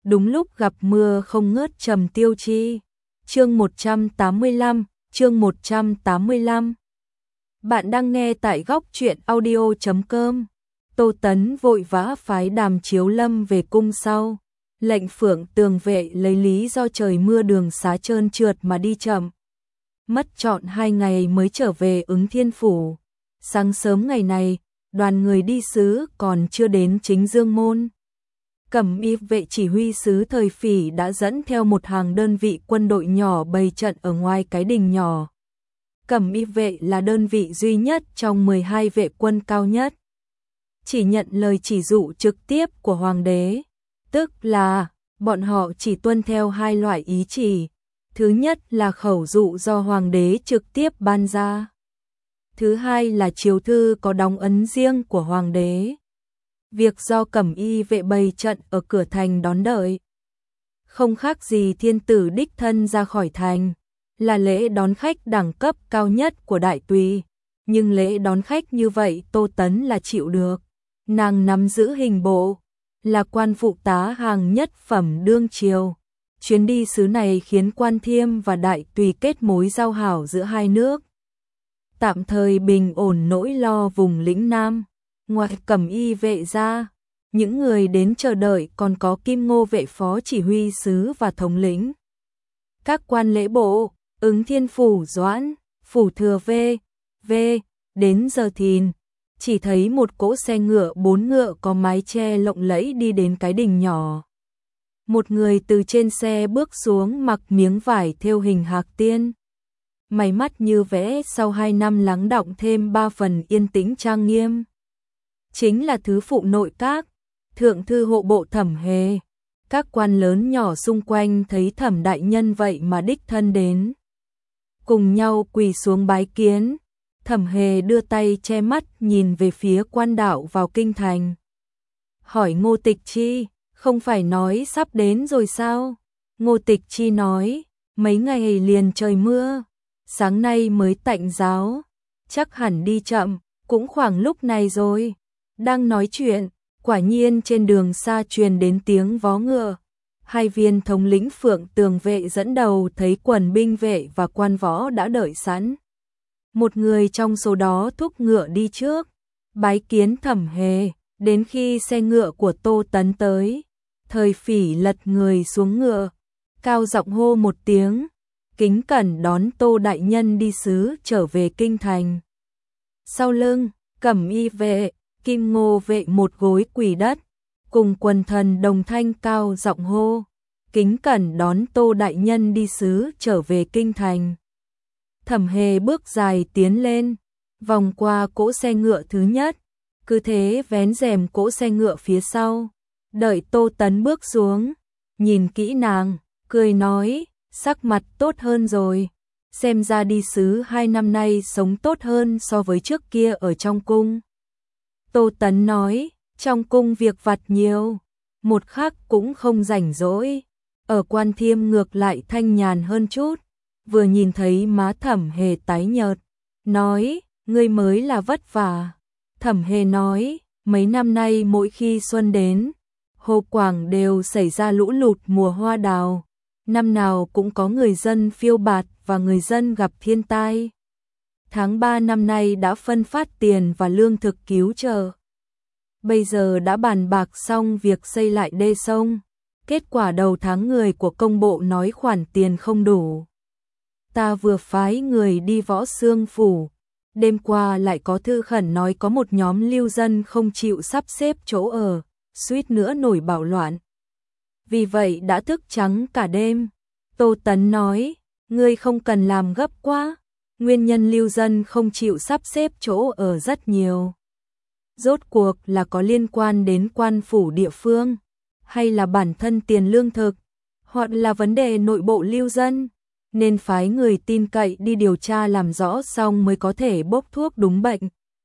đúng lúc gặp mưa không ngớt trầm tiêu chi. Chương 185, chương 185. Bạn đang nghe tại góc truyện audio.com. Tô Tấn vội vã phái Đàm Chiếu Lâm về cung sau. Lệnh Phượng Tường Vệ lấy lý do trời mưa đường xá trơn trượt mà đi chậm. Mất trọn 2 ngày mới trở về Ứng Thiên Phủ. Sáng sớm ngày này, đoàn người đi sứ còn chưa đến chính Dương Môn. Cẩm Y vệ chỉ huy sứ Thời Phỉ đã dẫn theo một hàng đơn vị quân đội nhỏ bày trận ở ngoài cái đình nhỏ. Cẩm Y vệ là đơn vị duy nhất trong 12 vệ quân cao nhất. Chỉ nhận lời chỉ dụ trực tiếp của Hoàng đế, tức là bọn họ chỉ tuân theo 2 loại ý chỉ. Thứ nhất là khẩu dụ do Hoàng đế trực tiếp ban ra. Thứ hai là chiếu thư có đóng ấn riêng của Hoàng đế. Việc do Cẩm Y vệ bày trận ở cửa thành đón đợi. Không khác gì thiên tử đích thân ra khỏi thành, là lễ đón khách đẳng cấp cao nhất của đại tùy. Nhưng lễ đón khách như vậy Tô Tấn là chịu được. Nàng nắm giữ hình bộ, là quan phụ tá hàng nhất phẩm đương triều. Chuyến đi xứ này khiến Quan Thiêm và đại tùy kết mối giao hảo giữa hai nước. Tạm thời bình ổn nỗi lo vùng lĩnh Nam. Ngoài Cẩm Y vệ ra, những người đến chờ đợi còn có Kim Ngô vệ phó chỉ huy sứ và thống lĩnh. Các quan lễ bộ, Ứng Thiên Phủ Doãn, Phủ Thừa V. Đến giờ thìn, chỉ thấy một cỗ xe ngựa 4 ngựa có mái che lộng lẫy đi đến cái đình nhỏ. Một người từ trên xe bước xuống mặc miếng vải thêu hình hạc tiên. Mày mắt như vẽ sau 2 năm lắng đọng thêm 3 phần yên tĩnh trang nghiêm. Chính là thứ phụ nội các, thượng thư hộ bộ Thẩm Hề. Các quan lớn nhỏ xung quanh thấy Thẩm đại nhân vậy mà đích thân đến. Cùng nhau quỳ xuống bái kiến. Thẩm Hề đưa tay che mắt nhìn về phía quan đạo vào kinh thành. Hỏi Ngô Tịch Chi, không phải nói sắp đến rồi sao? Ngô Tịch Chi nói, mấy ngày liền trời mưa, sáng nay mới tạnh giáo, chắc hẳn đi chậm, cũng khoảng lúc này rồi. Đang nói chuyện, quả nhiên trên đường xa truyền đến tiếng vó ngựa. 2 viên thống lĩnh Phượng Tường vệ dẫn đầu thấy quần binh vệ và quan võ đã đợi sẵn. Một người trong số đó thúc ngựa đi trước, bái kiến Thẩm Hề. Đến khi xe ngựa của Tô Tấn tới, Thời Phỉ lật người xuống ngựa, cao giọng hô một tiếng, kính cẩn đón Tô đại nhân đi sứ trở về kinh thành. Sau lưng, Cẩm Y vệ, Kim Ngô vệ một gối quỳ đất, cùng quần thần đồng thanh cao giọng hô, kính cẩn đón Tô đại nhân đi sứ trở về kinh thành. Thẩm Hề bước dài tiến lên, vòng qua cỗ xe ngựa thứ nhất, cứ thế vén rèm cỗ xe ngựa phía sau, đợi Tô Tấn bước xuống, nhìn kỹ nàng, cười nói, sắc mặt tốt hơn rồi, xem ra đi sứ 2 năm nay sống tốt hơn so với trước kia ở trong cung. Tô Tấn nói, trong cung việc vặt nhiều, một khắc cũng không rảnh rỗi, ở Quan Thiêm ngược lại thanh nhàn hơn chút. Vừa nhìn thấy má Thẩm Hề tái nhợt, nói, ngươi mới là vất vả. Thẩm Hề nói, mấy năm nay mỗi khi xuân đến, Hồ Quảng đều xảy ra lũ lụt mùa hoa đào, năm nào cũng có người dân phiêu bạt và người dân gặp thiên tai. Tháng 3 năm nay đã phân phát tiền và lương thực cứu trợ. Bây giờ đã bàn bạc xong việc xây lại đê sông, kết quả đầu tháng người của công bộ nói khoản tiền không đủ. Ta vừa phái người đi Võ Xương phủ, đêm qua lại có thư khẩn nói có một nhóm lưu dân không chịu sắp xếp chỗ ở, suýt nữa nổi bạo loạn. Vì vậy đã thức trắng cả đêm. Tô Tấn nói, ngươi không cần làm gấp quá, nguyên nhân lưu dân không chịu sắp xếp chỗ ở rất nhiều. Rốt cuộc là có liên quan đến quan phủ địa phương, hay là bản thân tiền lương thực, hoặc là vấn đề nội bộ lưu dân, nên phái người tin cậy đi điều tra làm rõ xong mới có thể bốc thuốc đúng bệnh.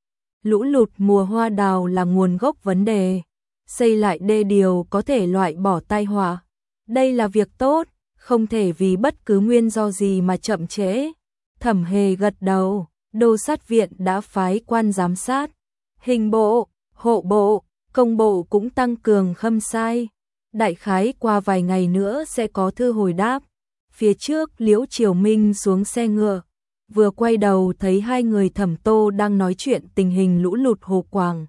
Lũ lụt mùa hoa đào là nguồn gốc vấn đề, xây lại đê điều có thể loại bỏ tai họa. Đây là việc tốt, không thể vì bất cứ nguyên do gì mà chậm trễ. Thẩm Hề gật đầu, Đô sát viện đã phái quan giám sát, hình bộ, hộ bộ, công bộ cũng tăng cường khâm sai. Đại khái qua vài ngày nữa sẽ có thư hồi đáp. Phía trước Liễu Triều Minh xuống xe ngựa, vừa quay đầu thấy hai người Thẩm Tô đang nói chuyện tình hình lũ lụt Hồ Quảng.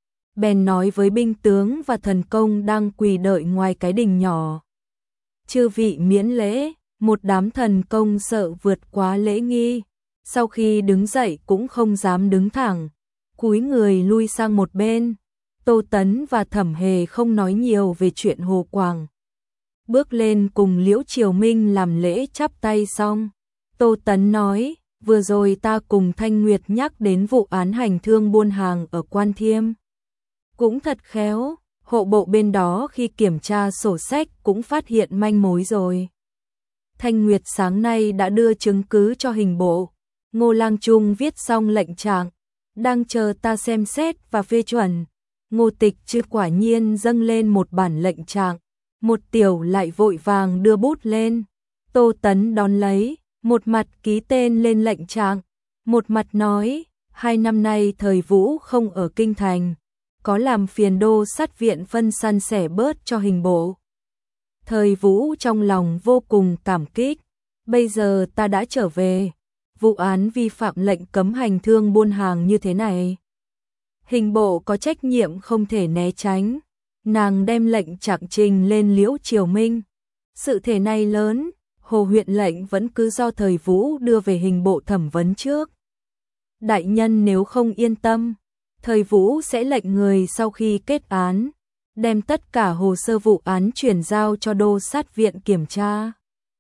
Bèn nói với binh tướng và thần công đang quỳ đợi ngoài cái đình nhỏ. Chư vị miễn lễ, một đám thần công sợ vượt quá lễ nghi, sau khi đứng dậy cũng không dám đứng thẳng, cúi người lui sang một bên. Tô Tấn và Thẩm Hề không nói nhiều về chuyện Hồ Quảng. Bước lên cùng Liễu Triều Minh làm lễ chắp tay xong, Tô Tấn nói, vừa rồi ta cùng Thanh Nguyệt nhắc đến vụ án hành thương buôn hàng ở Quan Thiêm. Cũng thật khéo, hộ bộ bên đó khi kiểm tra sổ sách cũng phát hiện manh mối rồi. Thanh Nguyệt sáng nay đã đưa chứng cứ cho hình bộ. Ngô Lang Trung viết xong lệnh trạng, đang chờ ta xem xét và phê chuẩn. Ngô Tịch Chứ quả nhiên dâng lên một bản lệnh trạng, một tiểu lại vội vàng đưa bút lên. Tô Tấn đón lấy, một mặt ký tên lên lệnh trạng, một mặt nói, 2 năm nay Thời Vũ không ở kinh thành, có làm phiền đô sát viện phân san sẻ bớt cho hình bộ. Thời Vũ trong lòng vô cùng cảm kích, bây giờ ta đã trở về, vụ án vi phạm lệnh cấm hành thương buôn hàng như thế này, hình bộ có trách nhiệm không thể né tránh. Nàng đem lệnh trạng trình lên Liễu Triều Minh. Sự thể này lớn, Hồ huyện lệnh vẫn cứ do Thời Vũ đưa về hình bộ thẩm vấn trước. Đại nhân nếu không yên tâm, Thời Vũ sẽ lệnh người sau khi kết án, đem tất cả hồ sơ vụ án chuyển giao cho đô sát viện kiểm tra.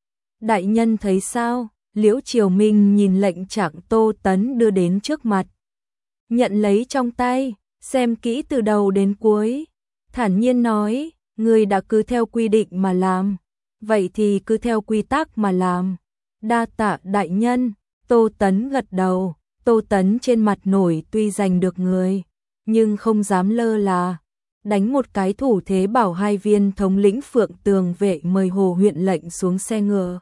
Đại nhân thấy sao? Liễu Triều Minh nhìn lệnh trạng Tô Tấn đưa đến trước mặt, nhận lấy trong tay, xem kỹ từ đầu đến cuối, thản nhiên nói, người đã cứ theo quy định mà làm, vậy thì cứ theo quy tắc mà làm. Đa tạ đại nhân. Tô Tấn gật đầu. Tô Tấn trên mặt nổi tuy giành được người, nhưng không dám lơ là, đánh một cái thủ thế bảo hai viên thống lĩnh Phượng Tường vệ mời Hồ huyện lệnh xuống xe ngựa,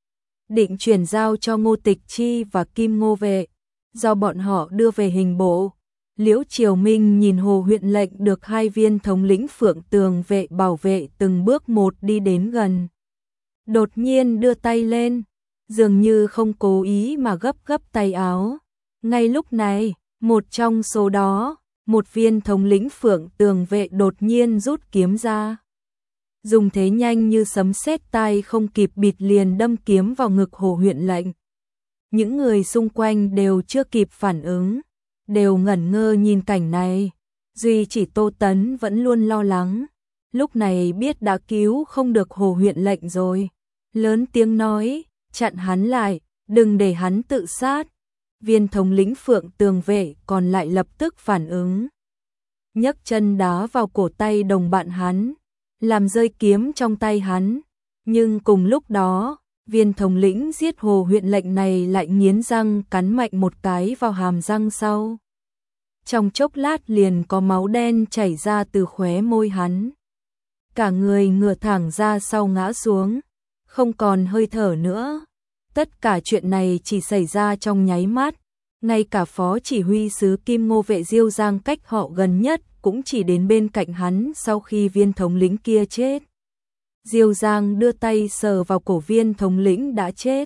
định chuyển giao cho Ngô Tịch Chi và Kim Ngô vệ, do bọn họ đưa về hình bộ. Liễu Triều Minh nhìn Hồ huyện lệnh được hai viên thống lĩnh Phượng Tường vệ bảo vệ từng bước một đi đến gần, đột nhiên đưa tay lên, dường như không cố ý mà gấp gấp tay áo. Ngay lúc này, một trong số đó, một viên thống lĩnh Phượng Tường vệ đột nhiên rút kiếm ra, dùng thế nhanh như sấm sét, tay không kịp bịt liền đâm kiếm vào ngực Hồ huyện lệnh. Những người xung quanh đều chưa kịp phản ứng, đều ngẩn ngơ nhìn cảnh này, duy chỉ Tô Tấn vẫn luôn lo lắng, lúc này biết đã cứu không được Hồ huyện lệnh rồi, lớn tiếng nói, chặn hắn lại, đừng để hắn tự sát. Viên thống lĩnh Phượng Tường vệ còn lại lập tức phản ứng, nhấc chân đá vào cổ tay đồng bạn hắn, làm rơi kiếm trong tay hắn, nhưng cùng lúc đó, viên thống lĩnh giết Hồ huyện lệnh này lại nghiến răng cắn mạnh một cái vào hàm răng sau. Trong chốc lát liền có máu đen chảy ra từ khóe môi hắn. Cả người ngửa thẳng ra sau ngã xuống, không còn hơi thở nữa. Tất cả chuyện này chỉ xảy ra trong nháy mắt, ngay cả phó chỉ huy sứ Kim Ngô vệ Diêu Giang cách họ gần nhất cũng chỉ đến bên cạnh hắn sau khi viên thống lĩnh kia chết. Diêu Giang đưa tay sờ vào cổ viên thống lĩnh đã chết,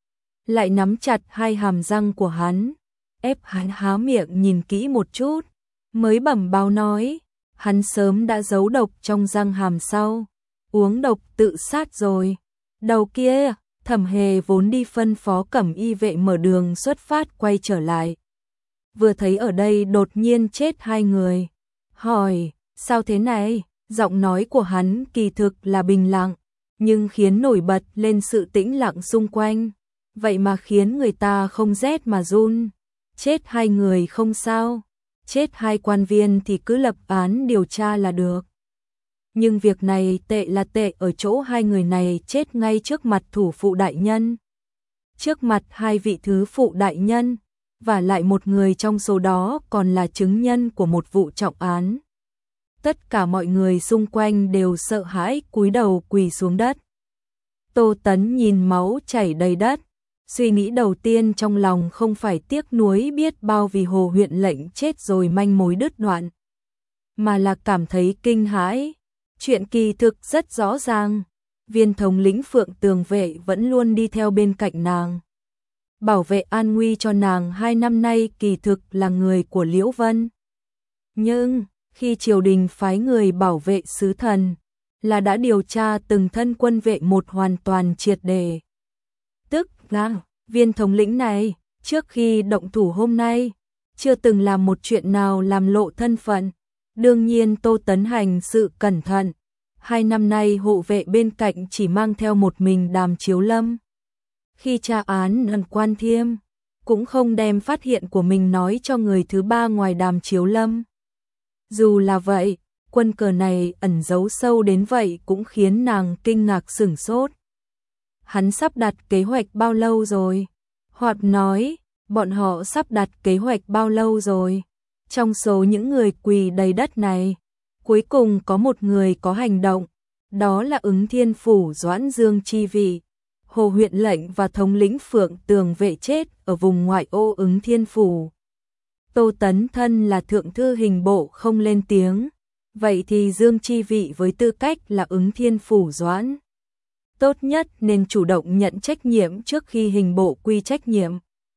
lại nắm chặt hai hàm răng của hắn, ép hắn há miệng nhìn kỹ một chút, mới bẩm báo nói, hắn sớm đã giấu độc trong răng hàm sau, uống độc tự sát rồi. Đầu kia, Thẩm Hề vốn đi phân phó Cẩm y vệ mở đường xuất phát quay trở lại, vừa thấy ở đây đột nhiên chết hai người, hỏi, sao thế này? Giọng nói của hắn kỳ thực là bình lặng, nhưng khiến nổi bật lên sự tĩnh lặng xung quanh, vậy mà khiến người ta không rét mà run. Chết hai người không sao, chết hai quan viên thì cứ lập án điều tra là được. Nhưng việc này tệ là tệ ở chỗ hai người này chết ngay trước mặt thủ phụ đại nhân, trước mặt hai vị thứ phụ đại nhân, và lại một người trong số đó còn là chứng nhân của một vụ trọng án. Tất cả mọi người xung quanh đều sợ hãi cúi đầu quỳ xuống đất. Tô Tấn nhìn máu chảy đầy đất, suy nghĩ đầu tiên trong lòng không phải tiếc nuối biết bao vì Hồ huyện lệnh chết rồi manh mối đứt đoạn, mà là cảm thấy kinh hãi. Chuyện kỳ thực rất rõ ràng, viên thống lĩnh Phượng Tường Vệ vẫn luôn đi theo bên cạnh nàng. Bảo vệ an nguy cho nàng 2 năm nay kỳ thực là người của Liễu Vân. Nhưng, khi triều đình phái người bảo vệ sứ thần, là đã điều tra từng thân quân vệ một hoàn toàn triệt để. Tức là, viên thống lĩnh này, trước khi động thủ hôm nay, chưa từng làm một chuyện nào làm lộ thân phận. Đương nhiên Tô Tấn hành sự cẩn thận. 2 năm nay hộ vệ bên cạnh chỉ mang theo một mình Đàm Chiếu Lâm. Khi tra án ẩn Quan Thiêm, cũng không đem phát hiện của mình nói cho người thứ ba ngoài Đàm Chiếu Lâm. Dù là vậy, quân cờ này ẩn giấu sâu đến vậy cũng khiến nàng kinh ngạc sửng sốt. Hắn sắp đặt kế hoạch bao lâu rồi? Hoặc nói, bọn họ sắp đặt kế hoạch bao lâu rồi? Trong số những người quỳ đầy đất này, cuối cùng có một người có hành động, đó là Ứng Thiên Phủ Doãn Dương chi vị. Hồ huyện lệnh và thống lĩnh Phượng Tường Vệ chết ở vùng ngoại ô Ứng Thiên Phủ. Tô Tấn thân là thượng thư hình bộ không lên tiếng, vậy thì Dương chi vị với tư cách là Ứng Thiên Phủ Doãn, tốt nhất nên chủ động nhận trách nhiệm trước khi hình bộ quy trách nhiệm.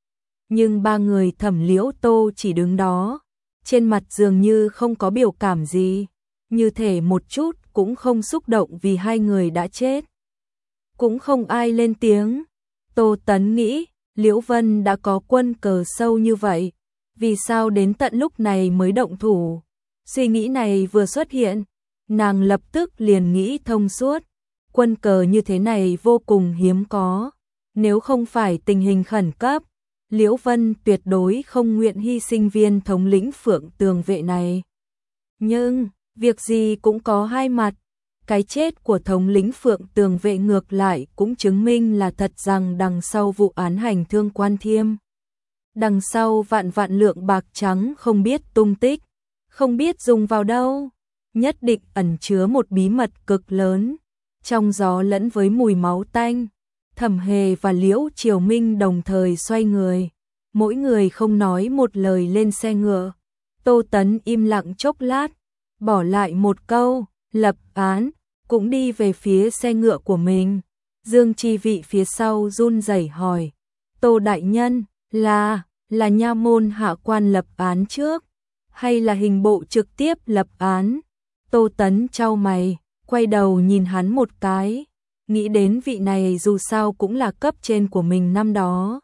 Nhưng ba người Thẩm Liễu Tô chỉ đứng đó, trên mặt dường như không có biểu cảm gì, như thể một chút cũng không xúc động vì hai người đã chết. Cũng không ai lên tiếng. Tô Tấn nghĩ, Liễu Vân đã có quân cờ sâu như vậy, vì sao đến tận lúc này mới động thủ? Suy nghĩ này vừa xuất hiện, nàng lập tức liền nghĩ thông suốt. Quân cờ như thế này vô cùng hiếm có. Nếu không phải tình hình khẩn cấp, Liễu Vân tuyệt đối không nguyện hy sinh viên thống lĩnh Phượng Tường Vệ này. Nhưng, việc gì cũng có hai mặt. Cái chết của thống lĩnh Phượng Tường Vệ ngược lại cũng chứng minh là thật rằng đằng sau vụ án hành thương Quan Thiêm, đằng sau vạn vạn lượng bạc trắng không biết tung tích, không biết dùng vào đâu, nhất định ẩn chứa một bí mật cực lớn. Trong gió lẫn với mùi máu tanh, Thẩm Hề và Liễu Triều Minh đồng thời xoay người, mỗi người không nói một lời lên xe ngựa. Tô Tấn im lặng chốc lát, bỏ lại một câu, lập án, cũng đi về phía xe ngựa của mình. Dương chi vị phía sau run rẩy hỏi, Tô đại nhân, là nha môn hạ quan lập án trước, hay là hình bộ trực tiếp lập án? Tô Tấn chau mày, quay đầu nhìn hắn một cái, nghĩ đến vị này dù sao cũng là cấp trên của mình năm đó.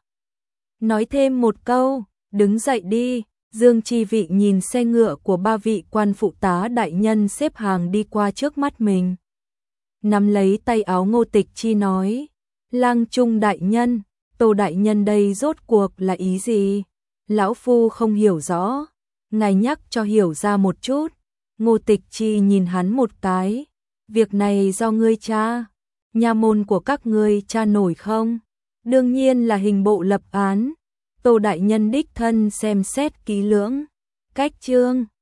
Nói thêm một câu, đứng dậy đi. Dương chi vị nhìn xe ngựa của ba vị quan phụ tá đại nhân xếp hàng đi qua trước mắt mình. Nắm lấy tay áo Ngô Tịch Chi nói, Lang Trung đại nhân, Tô đại nhân đây rốt cuộc là ý gì? Lão phu không hiểu rõ, ngài nhắc cho hiểu ra một chút. Ngô Tịch Chi nhìn hắn một cái, việc này do ngươi tra, nha môn của các ngươi tra nổi không? Đương nhiên là hình bộ lập án. Tô đại nhân đích thân xem xét kỹ lưỡng. Cách chương